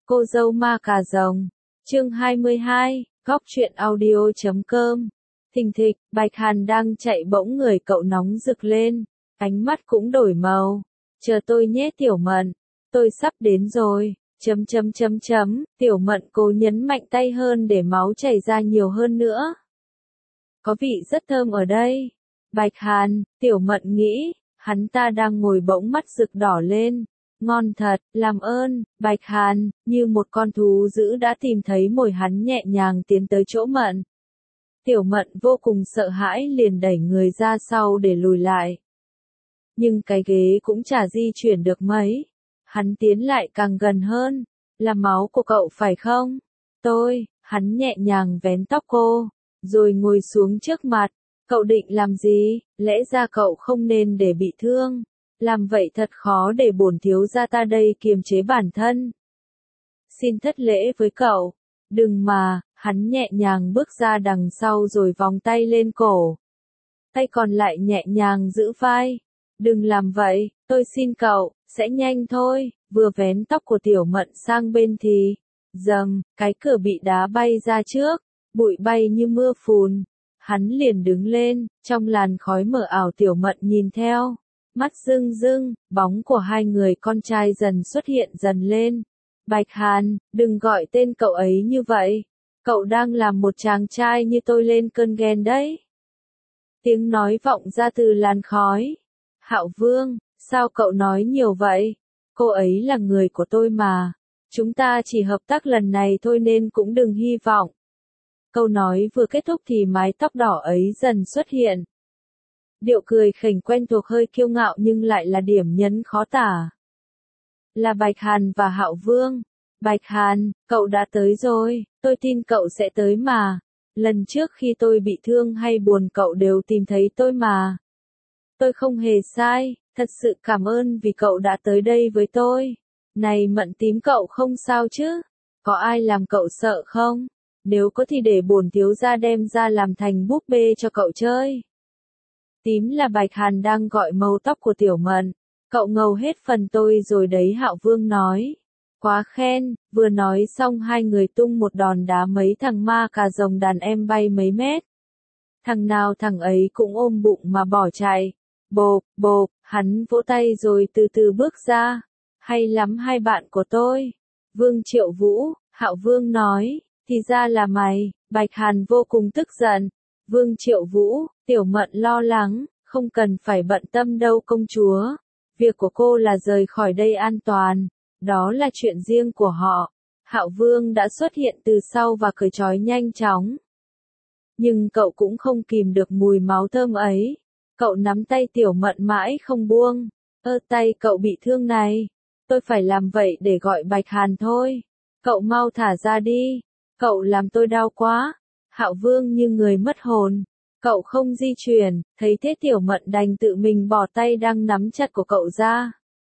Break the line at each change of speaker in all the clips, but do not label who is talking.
Cô dâu ma cà rồng. Chương 22, góc truyện audio.com. Thình thịch, Bạch Hàn đang chạy bỗng người cậu nóng rực lên, ánh mắt cũng đổi màu. Chờ tôi nhé Tiểu Mận, tôi sắp đến rồi. Tiểu Mận cố nhấn mạnh tay hơn để máu chảy ra nhiều hơn nữa. Có vị rất thơm ở đây. Bạch Hàn, Tiểu Mận nghĩ, hắn ta đang ngồi bỗng mắt rực đỏ lên. Ngon thật, làm ơn, Bạch Hàn, như một con thú dữ đã tìm thấy mồi, hắn nhẹ nhàng tiến tới chỗ Mận. Tiểu Mận vô cùng sợ hãi liền đẩy người ra sau để lùi lại. Nhưng cái ghế cũng chả di chuyển được mấy. Hắn tiến lại càng gần hơn. Là máu của cậu phải không? Hắn nhẹ nhàng vén tóc cô, rồi ngồi xuống trước mặt. Cậu định làm gì? Lẽ ra cậu không nên để bị thương. Làm vậy thật khó để bổn thiếu gia ta đây kiềm chế bản thân. Xin thất lễ với cậu. Đừng mà, hắn nhẹ nhàng bước ra đằng sau rồi vòng tay lên cổ. Tay còn lại nhẹ nhàng giữ vai. Đừng làm vậy, tôi xin cậu, sẽ nhanh thôi. Vừa vén tóc của Tiểu Mận sang bên thì, dầm, cái cửa bị đá bay ra trước, bụi bay như mưa phùn. Hắn liền đứng lên, trong làn khói mờ ảo Tiểu Mận nhìn theo. Mắt rưng rưng, bóng của hai người con trai dần xuất hiện dần lên. Bạch Hàn, đừng gọi tên cậu ấy như vậy. Cậu đang làm một chàng trai như tôi lên cơn ghen đấy. Tiếng nói vọng ra từ làn khói. Hạo Vương, sao cậu nói nhiều vậy? Cô ấy là người của tôi mà. Chúng ta chỉ hợp tác lần này thôi nên cũng đừng hy vọng. Câu nói vừa kết thúc thì mái tóc đỏ ấy dần xuất hiện. Điệu cười khỉnh quen thuộc hơi kiêu ngạo nhưng lại là điểm nhấn khó tả. Là Bạch Hàn và Hạo Vương. Bạch Hàn, cậu đã tới rồi, tôi tin cậu sẽ tới mà. Lần trước khi tôi bị thương hay buồn cậu đều tìm thấy tôi mà. Tôi không hề sai, thật sự cảm ơn vì cậu đã tới đây với tôi. Này Mận tím, cậu không sao chứ? Có ai làm cậu sợ không? Nếu có thì để bổn thiếu gia đem ra làm thành búp bê cho cậu chơi. Tím là Bạch Hàn đang gọi màu tóc của Tiểu Mận. Cậu ngầu hết phần tôi rồi đấy, Hạo Vương nói. Quá khen, vừa nói xong hai người tung một đòn đá mấy thằng ma cà rồng đàn em bay mấy mét. Thằng nào thằng ấy cũng ôm bụng mà bỏ chạy. Bộp, hắn vỗ tay rồi từ từ bước ra. Hay lắm hai bạn của tôi. Vương Triệu Vũ, Hạo Vương nói, thì ra là mày. Bạch Hàn vô cùng tức giận. Vương Triệu Vũ, Tiểu Mận lo lắng, không cần phải bận tâm đâu công chúa. Việc của cô là rời khỏi đây an toàn. Đó là chuyện riêng của họ. Hạo Vương đã xuất hiện từ sau và cởi trói nhanh chóng. Nhưng cậu cũng không kìm được mùi máu thơm ấy. Cậu nắm tay Tiểu Mận mãi không buông. Tay cậu bị thương này. Tôi phải làm vậy để gọi Bạch Hàn thôi. Cậu mau thả ra đi. Cậu làm tôi đau quá. Hạo Vương như người mất hồn. Cậu không di chuyển, thấy thế Tiểu Mận đành tự mình bỏ tay đang nắm chặt của cậu ra.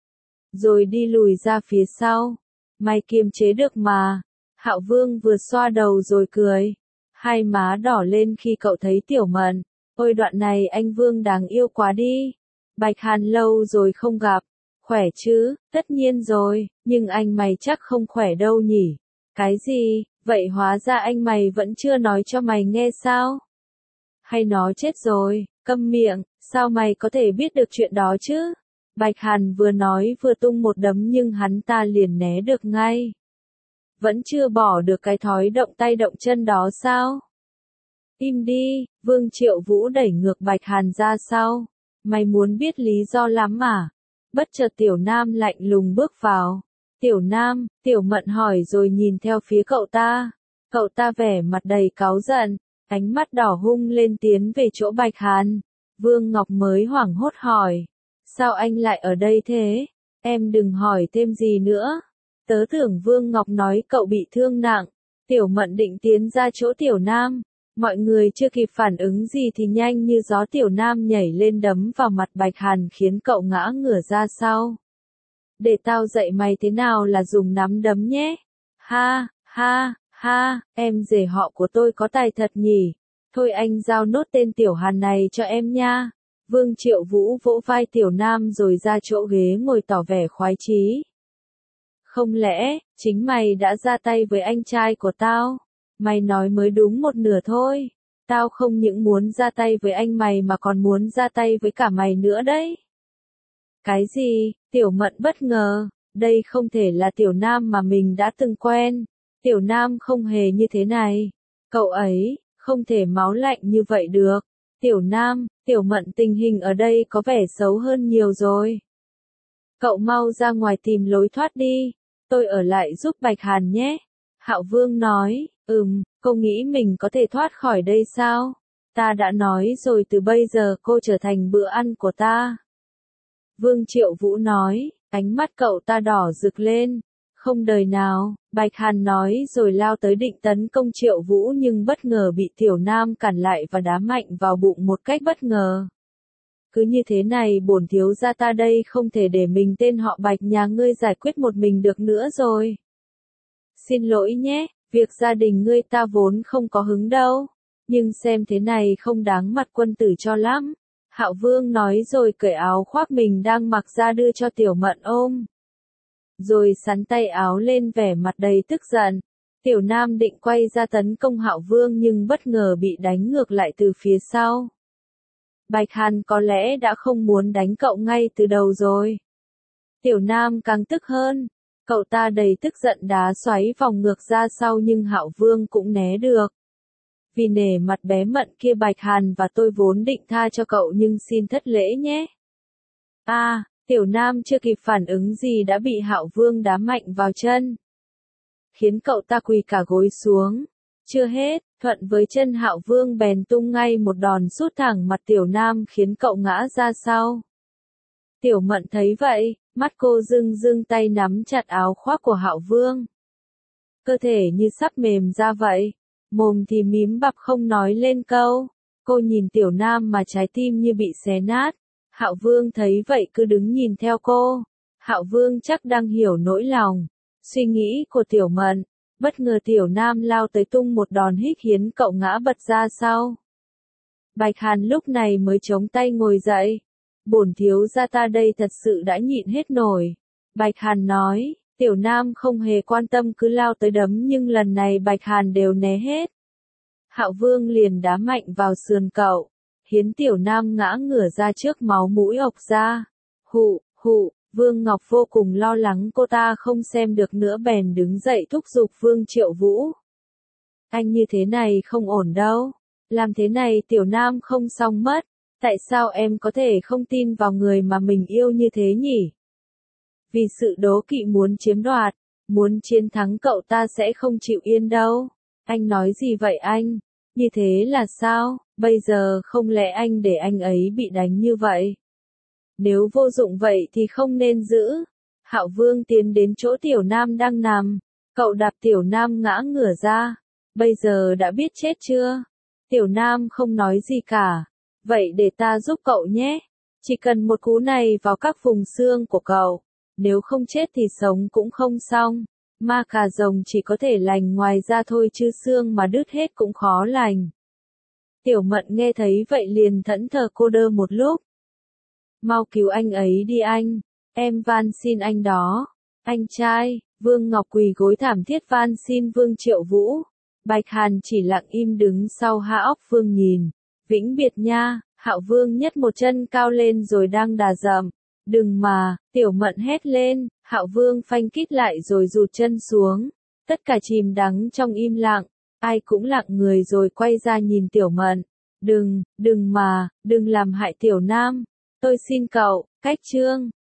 Rồi đi lùi ra phía sau. Mày kiềm chế được mà. Hạo Vương vừa xoa đầu rồi cười. Hai má đỏ lên khi cậu thấy Tiểu Mận. Ôi đoạn này anh Vương đáng yêu quá đi. Bạch Hàn lâu rồi không gặp. Khỏe chứ, tất nhiên rồi, nhưng anh mày chắc không khỏe đâu nhỉ. Cái gì, vậy hóa ra anh mày vẫn chưa nói cho mày nghe sao? Hay nó chết rồi, câm miệng, sao mày có thể biết được chuyện đó chứ? Bạch Hàn vừa nói vừa tung một đấm nhưng hắn ta liền né được ngay. Vẫn chưa bỏ được cái thói động tay động chân đó sao? Im đi, Vương Triệu Vũ đẩy ngược Bạch Hàn ra sau. Mày muốn biết lý do lắm à? Bất chợt Tiểu Nam lạnh lùng bước vào. Tiểu Nam, Tiểu Mận hỏi rồi nhìn theo phía cậu ta. Cậu ta vẻ mặt đầy cáu giận, ánh mắt đỏ hung lên tiến về chỗ Bạch Hàn. Vương Ngọc mới hoảng hốt hỏi. Sao anh lại ở đây thế? Em đừng hỏi thêm gì nữa. Tớ tưởng Vương Ngọc nói cậu bị thương nặng. Tiểu Mận định tiến ra chỗ Tiểu Nam. Mọi người chưa kịp phản ứng gì thì nhanh như gió Tiểu Nam nhảy lên đấm vào mặt Bạch Hàn khiến cậu ngã ngửa ra sau. Để tao dạy mày thế nào là dùng nắm đấm nhé. Ha, em rể họ của tôi có tài thật nhỉ. Thôi anh giao nốt tên Tiểu Hàn này cho em nha. Vương Triệu Vũ vỗ vai Tiểu Nam rồi ra chỗ ghế ngồi tỏ vẻ khoái chí. Không lẽ, chính mày đã ra tay với anh trai của tao? Mày nói mới đúng một nửa thôi. Tao không những muốn ra tay với anh mày mà còn muốn ra tay với cả mày nữa đấy. Cái gì? Tiểu Mận bất ngờ. Đây không thể là Tiểu Nam mà mình đã từng quen. Tiểu Nam không hề như thế này. Cậu ấy, không thể máu lạnh như vậy được. Tiểu Nam, Tiểu Mận tình hình ở đây có vẻ xấu hơn nhiều rồi. Cậu mau ra ngoài tìm lối thoát đi. Tôi ở lại giúp Bạch Hàn nhé. Hạo Vương nói, cô nghĩ mình có thể thoát khỏi đây sao? Ta đã nói rồi từ bây giờ cô trở thành bữa ăn của ta. Vương Triệu Vũ nói, ánh mắt cậu ta đỏ rực lên. Không đời nào, Bạch Hàn nói rồi lao tới định tấn công Triệu Vũ nhưng bất ngờ bị Tiểu Nam cản lại và đá mạnh vào bụng một cách bất ngờ. Cứ như thế này bổn thiếu gia ta đây không thể để mình tên họ Bạch nhà ngươi giải quyết một mình được nữa rồi. Xin lỗi nhé, việc gia đình ngươi ta vốn không có hứng đâu. Nhưng xem thế này không đáng mặt quân tử cho lắm. Hạo Vương nói rồi cởi áo khoác mình đang mặc ra đưa cho Tiểu Mận ôm. Rồi sắn tay áo lên vẻ mặt đầy tức giận. Tiểu Nam định quay ra tấn công Hạo Vương nhưng bất ngờ bị đánh ngược lại từ phía sau. Bạch Hàn có lẽ đã không muốn đánh cậu ngay từ đầu rồi. Tiểu Nam càng tức hơn. Cậu ta đầy tức giận đá xoáy vòng ngược ra sau nhưng Hạo Vương cũng né được. Vì nể mặt bé Mận kia Bạch Hàn và tôi vốn định tha cho cậu nhưng xin thất lễ nhé. Tiểu Nam chưa kịp phản ứng gì đã bị Hạo Vương đá mạnh vào chân. Khiến cậu ta quỳ cả gối xuống. Chưa hết, thuận với chân Hạo Vương bèn tung ngay một đòn sút thẳng mặt Tiểu Nam khiến cậu ngã ra sau. Tiểu Mận thấy vậy, mắt cô rưng rưng tay nắm chặt áo khoác của Hạo Vương. Cơ thể như sắp mềm ra vậy, mồm thì mím bặp không nói lên câu. Cô nhìn Tiểu Nam mà trái tim như bị xé nát. Hạo Vương thấy vậy cứ đứng nhìn theo cô. Hạo Vương chắc đang hiểu nỗi lòng, suy nghĩ của Tiểu Mận. Bất ngờ Tiểu Nam lao tới tung một đòn hích khiến cậu ngã bật ra sau. Bạch Hàn lúc này mới chống tay ngồi dậy. Bổn thiếu gia ta đây thật sự đã nhịn hết nổi. Bạch Hàn nói, Tiểu Nam không hề quan tâm cứ lao tới đấm nhưng lần này Bạch Hàn đều né hết. Hạo Vương liền đá mạnh vào sườn cậu, khiến Tiểu Nam ngã ngửa ra trước máu mũi ộc ra. Hụ, Vương Ngọc vô cùng lo lắng cô ta không xem được nữa bèn đứng dậy thúc giục Vương Triệu Vũ. Anh như thế này không ổn đâu. Làm thế này Tiểu Nam không xong mất. Tại sao em có thể không tin vào người mà mình yêu như thế nhỉ? Vì sự đố kỵ muốn chiếm đoạt, muốn chiến thắng cậu ta sẽ không chịu yên đâu. Anh nói gì vậy anh? Như thế là sao? Bây giờ không lẽ anh để anh ấy bị đánh như vậy? Nếu vô dụng vậy thì không nên giữ. Hạo Vương tiến đến chỗ Tiểu Nam đang nằm. Cậu đạp Tiểu Nam ngã ngửa ra. Bây giờ đã biết chết chưa? Tiểu Nam không nói gì cả. Vậy để ta giúp cậu nhé. Chỉ cần một cú này vào các vùng xương của cậu. Nếu không chết thì sống cũng không xong. Ma cà rồng chỉ có thể lành ngoài da thôi chứ xương mà đứt hết cũng khó lành. Tiểu Mận nghe thấy vậy liền thẫn thờ cô đơ một lúc. Mau cứu anh ấy đi anh. Em van xin anh đó. Anh trai, Vương Ngọc quỳ gối thảm thiết van xin Vương Triệu Vũ. Bạch Hàn chỉ lặng im đứng sau Hạ Óc Vương nhìn. Vĩnh biệt nha. Hạo Vương nhấc một chân cao lên rồi đang đà dậm. Đừng mà, Tiểu Mận hét lên. Hạo Vương phanh kít lại rồi rụt chân xuống. Tất cả chìm đắm trong im lặng. Ai cũng lặng người rồi quay ra nhìn Tiểu Mận. Đừng làm hại Tiểu Nam. Tôi xin cậu, cách chương.